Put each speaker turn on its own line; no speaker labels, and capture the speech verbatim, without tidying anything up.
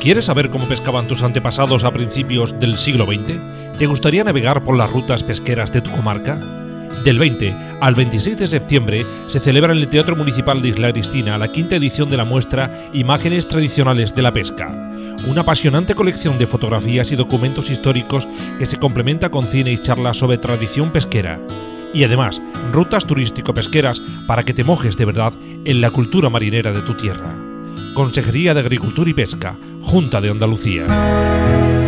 ¿Quieres saber cómo pescaban tus antepasados a principios del siglo veinte? ¿Te gustaría navegar por las rutas pesqueras de tu comarca? Del veinte al veintiséis de septiembre se celebra en el Teatro Municipal de Isla Cristina la quinta edición de la muestra Imágenes Tradicionales de la Pesca, una apasionante colección de fotografías y documentos históricos que se complementa con cine y charlas sobre tradición pesquera. Y además, rutas turístico-pesqueras para que te mojes de verdad en la cultura marinera de tu tierra. Consejería de Agricultura y Pesca, Junta de Andalucía.